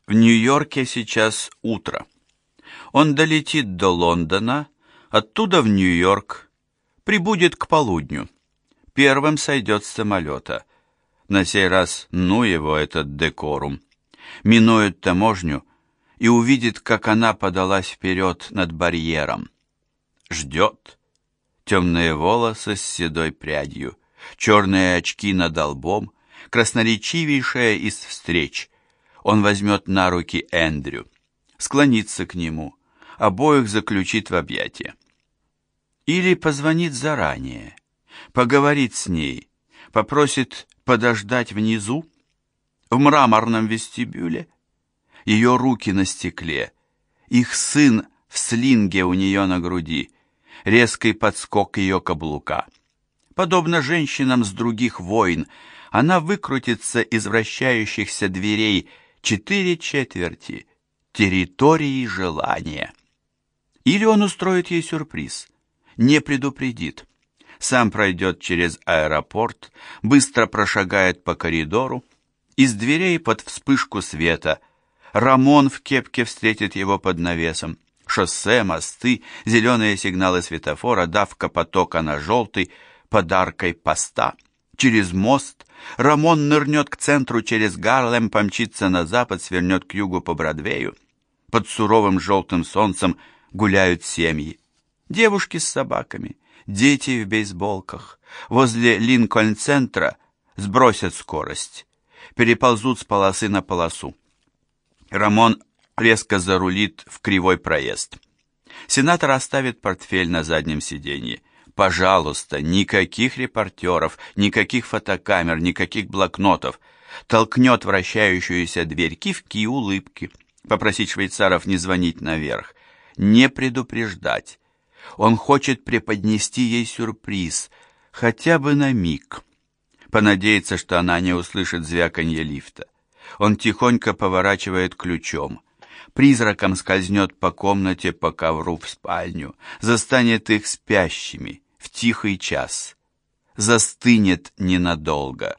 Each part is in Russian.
В Нью-Йорке сейчас утро. Он долетит до Лондона, оттуда в Нью-Йорк, прибудет к полудню. Первым сойдет с самолета. На сей раз ну его этот декорум. Минует таможню и увидит, как она подалась вперед над барьером. Ждет. Темные волосы с седой прядью, черные очки над лбом, красноречивейшая из встреч. Он возьмет на руки Эндрю, склонится к нему, обоих заключит в объятия. Или позвонит заранее, поговорит с ней, попросит подождать внизу, в мраморном вестибюле. Ее руки на стекле, их сын в слинге у нее на груди, резкий подскок ее каблука. Подобно женщинам с других войн, она выкрутится из вращающихся дверей 4/4 территории желания. Или он устроит ей сюрприз, не предупредит. Сам пройдет через аэропорт, быстро прошагает по коридору. Из дверей под вспышку света Рамон в кепке встретит его под навесом. Шоссе, мосты, зеленые сигналы светофора, давка потока на желтый, подаркой поста. Через мост Рамон нырнет к центру, через Гарлем помчится на запад, свернет к югу по Бродвею. Под суровым желтым солнцем гуляют семьи. Девушки с собаками, дети в бейсболках. Возле Линкольн-центра сбросят скорость, переползут с полосы на полосу. Рамон резко зарулит в кривой проезд. Сенатор оставит портфель на заднем сиденье. Пожалуйста, никаких репортеров, никаких фотокамер, никаких блокнотов. Толкнет вращающуюся дверь, кивки, улыбки. Попросить швейцаров не звонить наверх, не предупреждать. Он хочет преподнести ей сюрприз, хотя бы на миг. Понадеяться, что она не услышит звяканье лифта. Он тихонько поворачивает ключом. Призраком скользнет по комнате, по ковру в спальню, застанет их спящими в тихий час. Застынет ненадолго.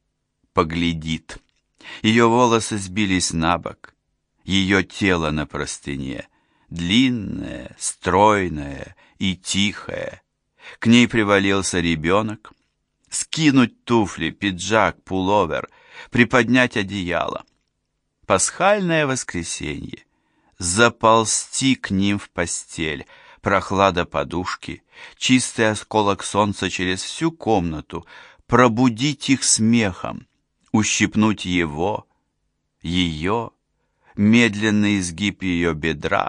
Поглядит. Ее волосы сбились на бок. Ее тело на простыне. Длинное, стройное и тихое. К ней привалился ребенок. Скинуть туфли, пиджак, пуловер, приподнять одеяло. Пасхальное воскресенье. Заползти к ним в постель, прохлада подушки, чистый осколок солнца через всю комнату, пробудить их смехом, ущипнуть его, ее, медленный изгиб ее бедра,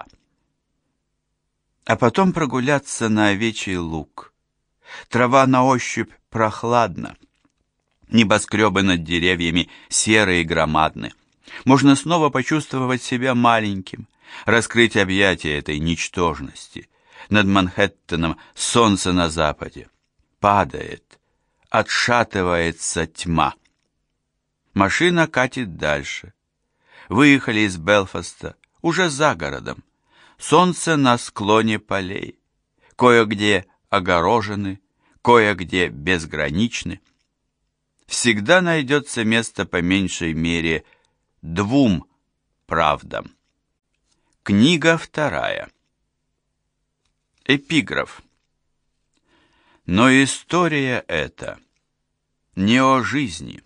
а потом прогуляться на овечий луг. Трава на ощупь прохладна, небоскребы над деревьями серые и громадны. Можно снова почувствовать себя маленьким, раскрыть объятия этой ничтожности. Над Манхэттеном солнце на западе. Падает, отшатывается тьма. Машина катит дальше. Выехали из Белфаста, уже за городом. Солнце на склоне полей. Кое-где огорожены, кое-где безграничны. Всегда найдется место по меньшей мере двум правдам. Книга вторая. Эпиграф. Но история эта не о жизни.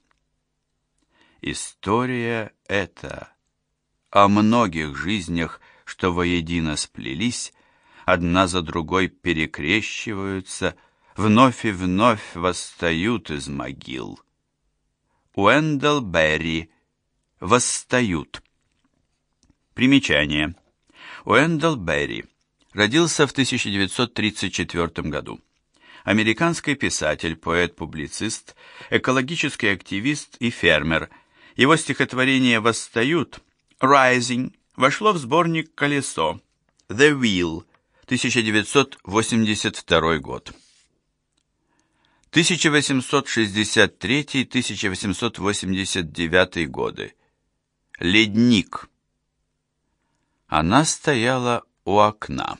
История эта о многих жизнях, что воедино сплелись, одна за другой перекрещиваются, вновь и вновь восстают из могил. Уэндell Берри. Восстают. Примечание. Уэндell Берри родился в 1934 году. Американский писатель, поэт, публицист, экологический активист и фермер. Его стихотворение «Восстают» (Rising) вошло в сборник «Колесо» The Wheel, 1982 год. 1863-1889 годы. Ледник. Она стояла у окна.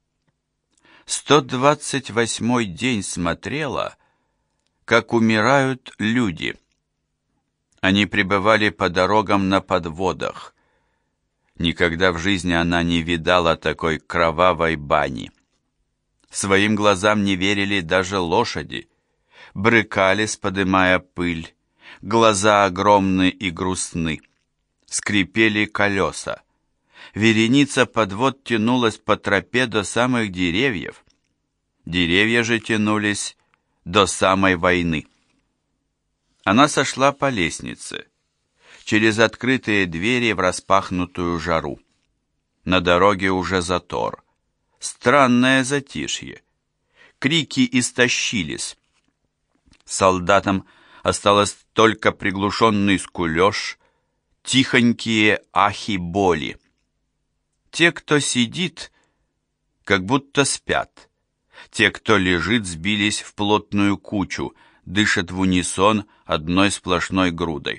128-й день смотрела, как умирают люди. Они пребывали по дорогам на подводах. Никогда в жизни она не видала такой кровавой бани. Своим глазам не верили даже лошади. Брыкались, подымая пыль. Глаза огромны и грустны. Скрипели колеса. Вереница подвод тянулась по тропе до самых деревьев. Деревья же тянулись до самой войны. Она сошла по лестнице, через открытые двери в распахнутую жару. На дороге уже затор. Странное затишье. Крики истощились. Солдатам осталось только приглушенный скулеж, тихонькие ахи боли. Те, кто сидит, как будто спят. Те, кто лежит, сбились в плотную кучу, дышат в унисон одной сплошной грудой.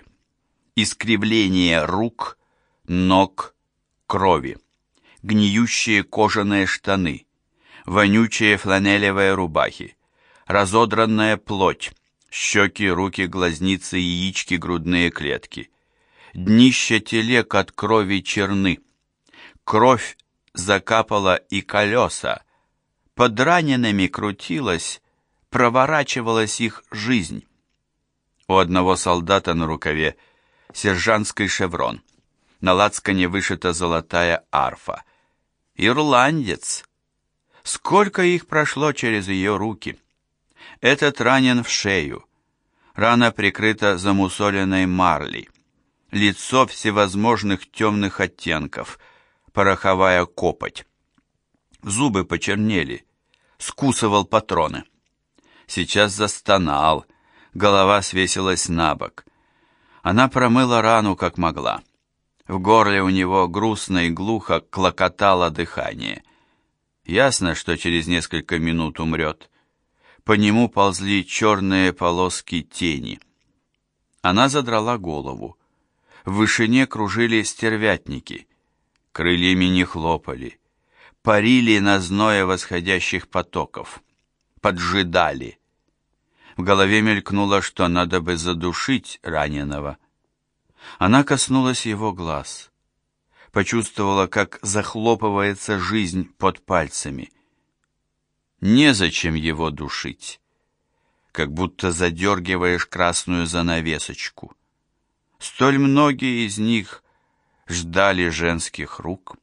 Искривление рук, ног, крови. Гниющие кожаные штаны, вонючие фланелевые рубахи, разодранная плоть, щеки, руки, глазницы, яички, грудные клетки. Днища телег от крови черны. Кровь закапала и колеса. Под ранеными крутилась, проворачивалась их жизнь. У одного солдата на рукаве сержантский шеврон. На лацкане вышита золотая арфа. Ирландец! Сколько их прошло через ее руки! Этот ранен в шею. Рана прикрыта замусоленной марлей. Лицо всевозможных темных оттенков. Пороховая копоть. Зубы почернели. Скусывал патроны. Сейчас застонал. Голова свесилась на бок. Она промыла рану, как могла. В горле у него грустно и глухо клокотало дыхание. Ясно, что через несколько минут умрет. По нему ползли черные полоски тени. Она задрала голову. В вышине кружили стервятники. Крыльями не хлопали. Парили на зное восходящих потоков. Поджидали. В голове мелькнуло, что надо бы задушить раненого. Она коснулась его глаз. Почувствовала, как захлопывается жизнь под пальцами. Незачем его душить. Как будто задергиваешь красную занавесочку. Столь многие из них ждали женских рук.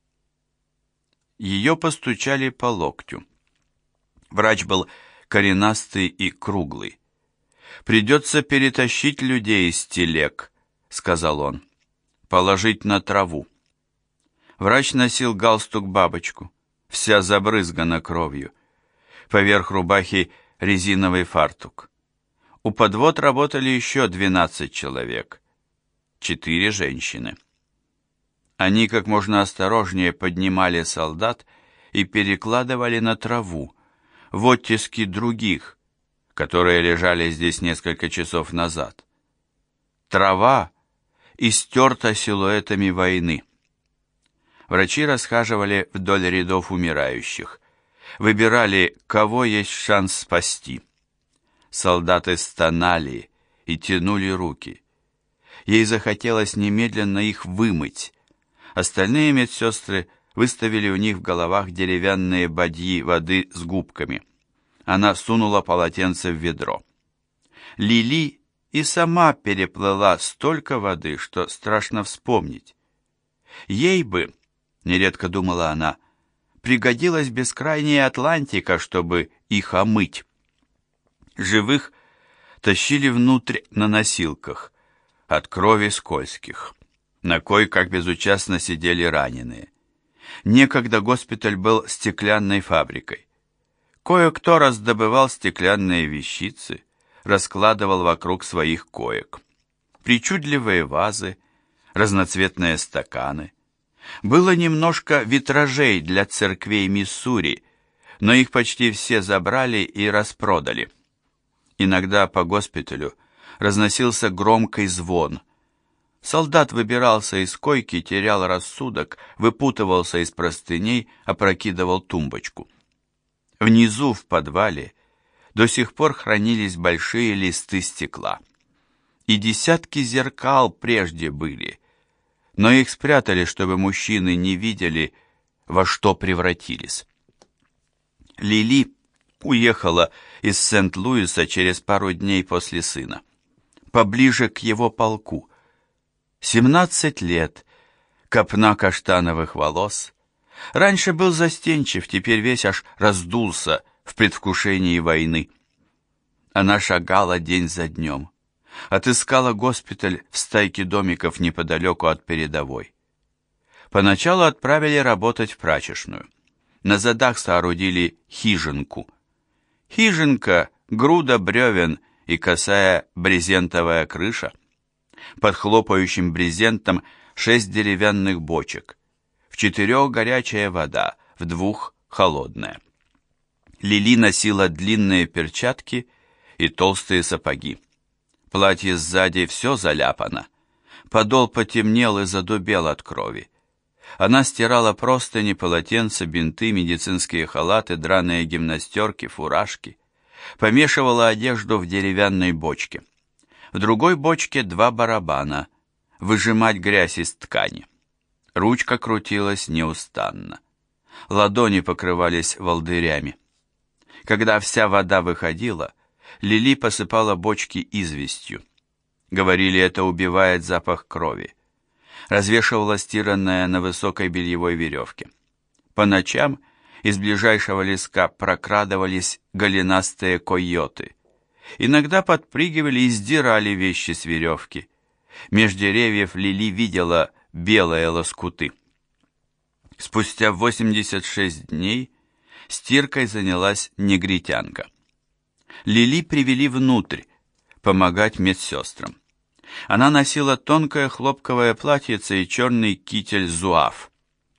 Ее постучали по локтю. Врач был коренастый и круглый. «Придется перетащить людей из телег», — сказал он. «Положить на траву». Врач носил галстук-бабочку, вся забрызгана кровью. Поверх рубахи резиновый фартук. У подвод работали еще 12 человек. 4 женщины. Они как можно осторожнее поднимали солдат и перекладывали на траву, в оттиски других, которые лежали здесь несколько часов назад. Трава истерта силуэтами войны. Врачи расхаживали вдоль рядов умирающих, выбирали, кого есть шанс спасти. Солдаты стонали и тянули руки. Ей захотелось немедленно их вымыть. Остальные медсестры выставили у них в головах деревянные бадьи воды с губками. Она сунула полотенце в ведро. Лили и сама переплыла столько воды, что страшно вспомнить. Ей бы, нередко думала она, пригодилась бескрайняя Атлантика, чтобы их омыть. Живых тащили внутрь на носилках, от крови скользких. На койках безучастно сидели раненые. Некогда госпиталь был стеклянной фабрикой. Кое-кто раздобывал стеклянные вещицы, раскладывал вокруг своих коек. Причудливые вазы, разноцветные стаканы. Было немножко витражей для церквей Миссури, но их почти все забрали и распродали. Иногда по госпиталю разносился громкий звон. Солдат выбирался из койки, терял рассудок, выпутывался из простыней, опрокидывал тумбочку. Внизу, в подвале, до сих пор хранились большие листы стекла. И десятки зеркал прежде были, но их спрятали, чтобы мужчины не видели, во что превратились. Лили уехала из Сент-Луиса через пару дней после сына, поближе к его полку. 17 лет, копна каштановых волос. Раньше был застенчив, теперь весь аж раздулся в предвкушении войны. Она шагала день за днем, отыскала госпиталь в стайке домиков неподалеку от передовой. Поначалу отправили работать в прачечную. На задах соорудили хижинку. Хижинка, груда бревен и косая брезентовая крыша. Под хлопающим брезентом 6 деревянных бочек. В 4 горячая вода, в 2 холодная. Лили носила длинные перчатки и толстые сапоги. Платье сзади все заляпано. Подол потемнел и задубел от крови. Она стирала простыни, полотенца, бинты, медицинские халаты, драные гимнастерки, фуражки. Помешивала одежду в деревянной бочке. В другой бочке 2 барабана. Выжимать грязь из ткани. Ручка крутилась неустанно. Ладони покрывались волдырями. Когда вся вода выходила, Лили посыпала бочки известью. Говорили, это убивает запах крови. Развешивала стиранное на высокой бельевой веревке. По ночам из ближайшего леска прокрадывались голенастые койоты. Иногда подпрыгивали и сдирали вещи с веревки. Меж деревьев Лили видела белые лоскуты. Спустя 86 дней стиркой занялась негритянка. Лили привели внутрь, помогать медсестрам. Она носила тонкое хлопковое платьице и черный китель зуав.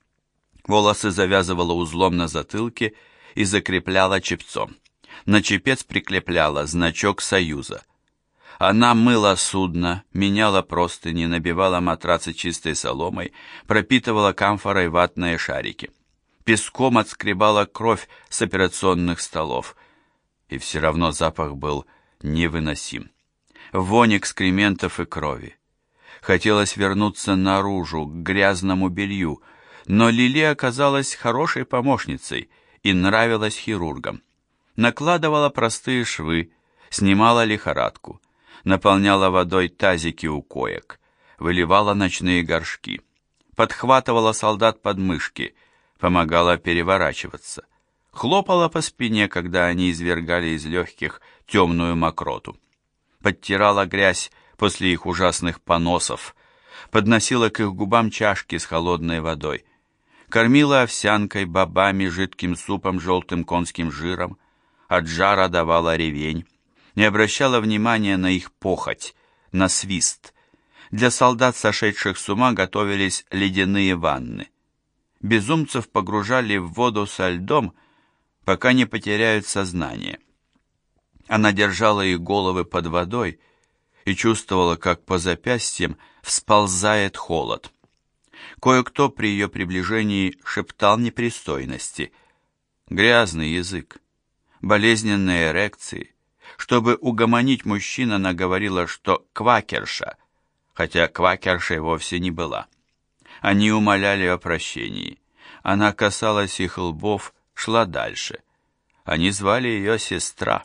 Волосы завязывала узлом на затылке и закрепляла чепцом. На чепец прикрепляла значок Союза. Она мыла судно, меняла простыни, набивала матрацы чистой соломой, пропитывала камфорой ватные шарики. Песком отскребала кровь с операционных столов. И все равно запах был невыносим. Вонь экскрементов и крови. Хотелось вернуться наружу, к грязному белью, но Лили оказалась хорошей помощницей и нравилась хирургам. Накладывала простые швы, снимала лихорадку, наполняла водой тазики у коек, выливала ночные горшки, подхватывала солдат под мышки, помогала переворачиваться, хлопала по спине, когда они извергали из легких темную мокроту, подтирала грязь после их ужасных поносов, подносила к их губам чашки с холодной водой, кормила овсянкой, бобами, жидким супом, желтым конским жиром, от жара давала ревень, не обращала внимания на их похоть, на свист. Для солдат, сошедших с ума, готовились ледяные ванны. Безумцев погружали в воду со льдом, пока не потеряют сознание. Она держала их головы под водой и чувствовала, как по запястьям всползает холод. Кое-кто при ее приближении шептал непристойности. Грязный язык, болезненные эрекции. Чтобы угомонить мужчин, она говорила, что квакерша, хотя квакершей вовсе не была. Они умоляли о прощении. Она касалась их лбов, шла дальше. Они звали ее сестра.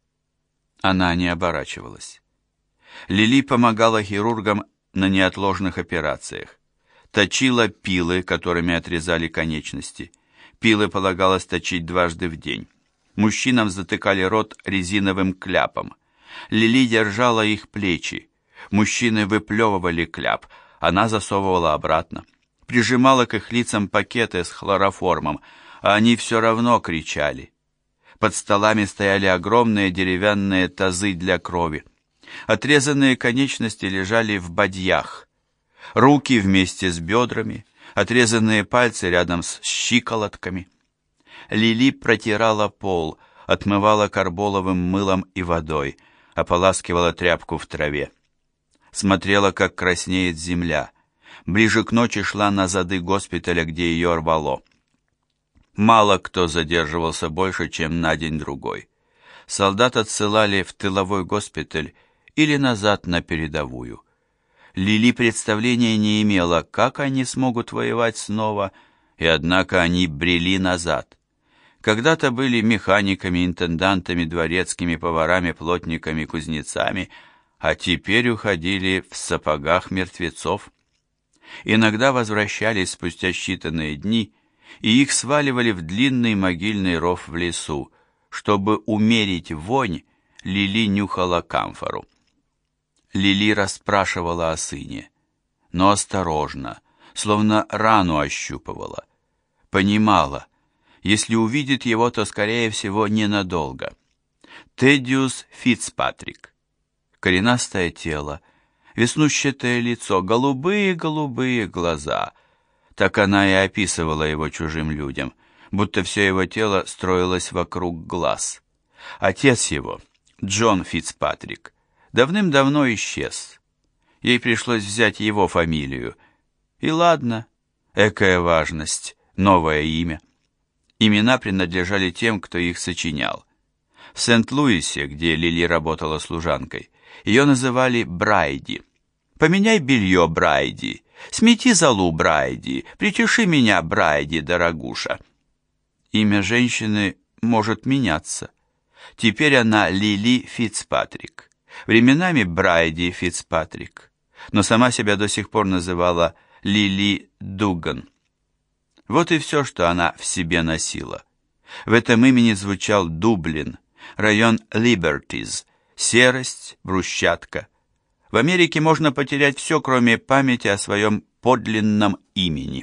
Она не оборачивалась. Лили помогала хирургам на неотложных операциях. Точила пилы, которыми отрезали конечности. Пилы полагалось точить дважды в день. Мужчинам затыкали рот резиновым кляпом. Лили держала их плечи. Мужчины выплевывали кляп, она засовывала обратно. Прижимала к их лицам пакеты с хлороформом, а они все равно кричали. Под столами стояли огромные деревянные тазы для крови. Отрезанные конечности лежали в бадьях. Руки вместе с бедрами, отрезанные пальцы рядом с щиколотками. Лили протирала пол, отмывала карболовым мылом и водой, ополаскивала тряпку в траве. Смотрела, как краснеет земля. Ближе к ночи шла на зады госпиталя, где ее рвало. Мало кто задерживался больше, чем на день-другой. Солдат отсылали в тыловой госпиталь или назад на передовую. Лили представления не имела, как они смогут воевать снова, и однако они брели назад. Когда-то были механиками, интендантами, дворецкими, поварами, плотниками, кузнецами, а теперь уходили в сапогах мертвецов. Иногда возвращались спустя считанные дни, и их сваливали в длинный могильный ров в лесу. Чтобы умерить вонь, Лили нюхала камфору. Лили расспрашивала о сыне, но осторожно, словно рану ощупывала. Понимала, если увидит его, то, скорее всего, ненадолго. Теддиус Фицпатрик. Коренастое тело, веснущатое лицо, голубые-голубые глаза. Так она и описывала его чужим людям, будто все его тело строилось вокруг глаз. Отец его, Джон Фицпатрик, давным-давно исчез. Ей пришлось взять его фамилию. И ладно, экая важность, новое имя. Имена принадлежали тем, кто их сочинял. В Сент-Луисе, где Лили работала служанкой, ее называли Брайди. «Поменяй белье, Брайди! Смети золу, Брайди! Причеши меня, Брайди, дорогуша!» Имя женщины может меняться. Теперь она Лили Фицпатрик. Временами Брайди Фицпатрик. Но сама себя до сих пор называла Лили Дуган. Вот и все, что она в себе носила. В этом имени звучал Дублин, район Либертиз, серость, брусчатка. В Америке можно потерять все, кроме памяти о своем подлинном имени.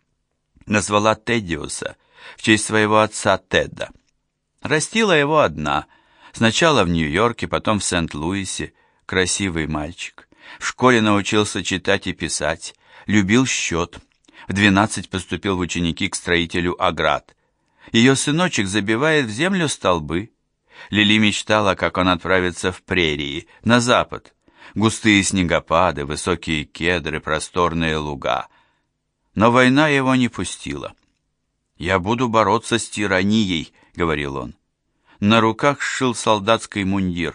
Назвала Теддиуса в честь своего отца Теда. Растила его одна, сначала в Нью-Йорке, потом в Сент-Луисе, красивый мальчик. В школе научился читать и писать, любил счет. В 12 поступил в ученики к строителю оград. Ее сыночек забивает в землю столбы. Лили мечтала, как он отправится в прерии, на запад. Густые снегопады, высокие кедры, просторные луга. Но война его не пустила. «Я буду бороться с тиранией», — говорил он. На руках сшил солдатский мундир.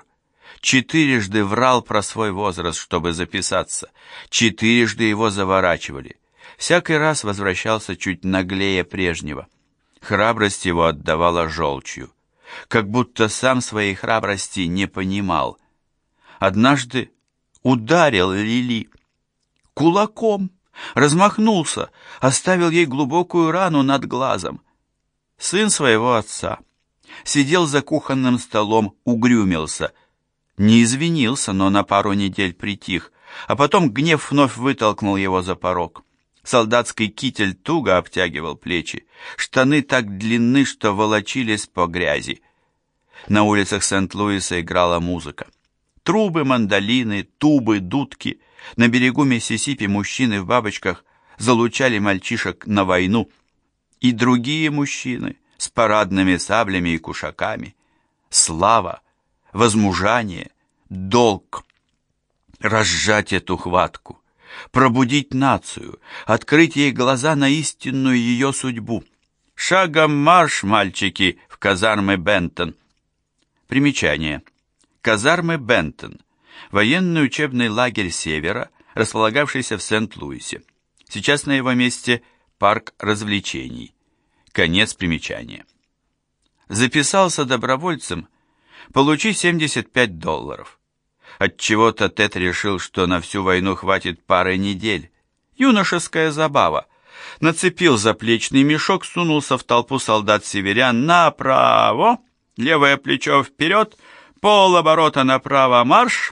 4 врал про свой возраст, чтобы записаться. 4 его заворачивали. Всякий раз возвращался чуть наглее прежнего. Храбрость его отдавала желчью. Как будто сам своей храбрости не понимал. Однажды ударил Лили кулаком, размахнулся, оставил ей глубокую рану над глазом. Сын своего отца сидел за кухонным столом, угрюмился. Не извинился, но на пару недель притих, а потом гнев вновь вытолкнул его за порог. Солдатский китель туго обтягивал плечи, штаны так длинны, что волочились по грязи. На улицах Сент-Луиса играла музыка. Трубы, мандолины, тубы, дудки. На берегу Миссисипи мужчины в бабочках залучали мальчишек на войну. И другие мужчины с парадными саблями и кушаками. Слава, возмужание, долг. Разжать эту хватку, пробудить нацию, открыть ей глаза на истинную ее судьбу. Шагом марш, мальчики, в казармы Бентон. Примечание. Казармы Бентон. Военный учебный лагерь Севера, располагавшийся в Сент-Луисе. Сейчас на его месте парк развлечений. Конец примечания. Записался добровольцем, получи $75. Отчего-то Тед решил, что на всю войну хватит пары недель. Юношеская забава. Нацепил заплечный мешок, сунулся в толпу солдат-северян. Направо, левое плечо вперед, полоборота направо, марш.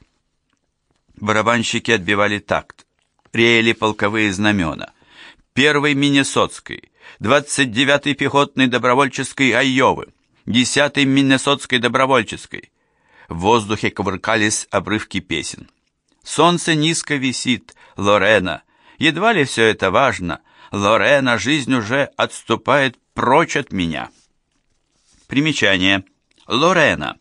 Барабанщики отбивали такт. Реяли полковые знамена. 1-й Миннесотской, 29-й пехотной добровольческой Айовы, 10-й Миннесотской добровольческой. В воздухе кувыркались обрывки песен. Солнце низко висит, Лорена. Едва ли все это важно. Лорена, жизнь уже отступает прочь от меня. Примечание. Лорена.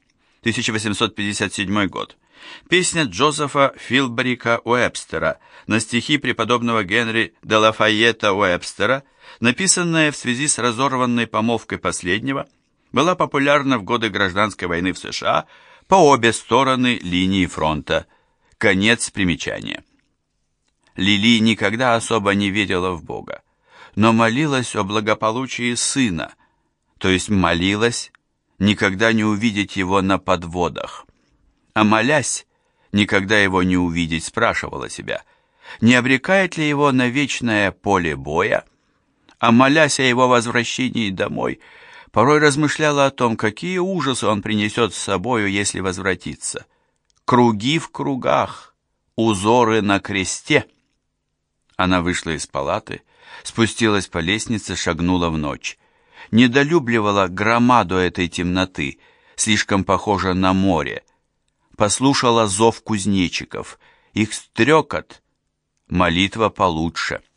1857 год. Песня Джозефа Филбрика Уэбстера на стихи преподобного Генри де Лафайета Уэбстера, написанная в связи с разорванной помолвкой последнего, была популярна в годы гражданской войны в США по обе стороны линии фронта. Конец примечания. Лили никогда особо не верила в Бога, но молилась о благополучии сына, то есть молилась никогда не увидеть его на подводах. А молясь, никогда его не увидеть, спрашивала себя, не обрекает ли его на вечное поле боя, а молясь о его возвращении домой, порой размышляла о том, какие ужасы он принесет с собою, если возвратится. Круги в кругах, узоры на кресте. Она вышла из палаты, спустилась по лестнице, шагнула в ночь. Недолюбливала громаду этой темноты, слишком похожа на море. Послушала зов кузнечиков, их стрекот, молитва получше.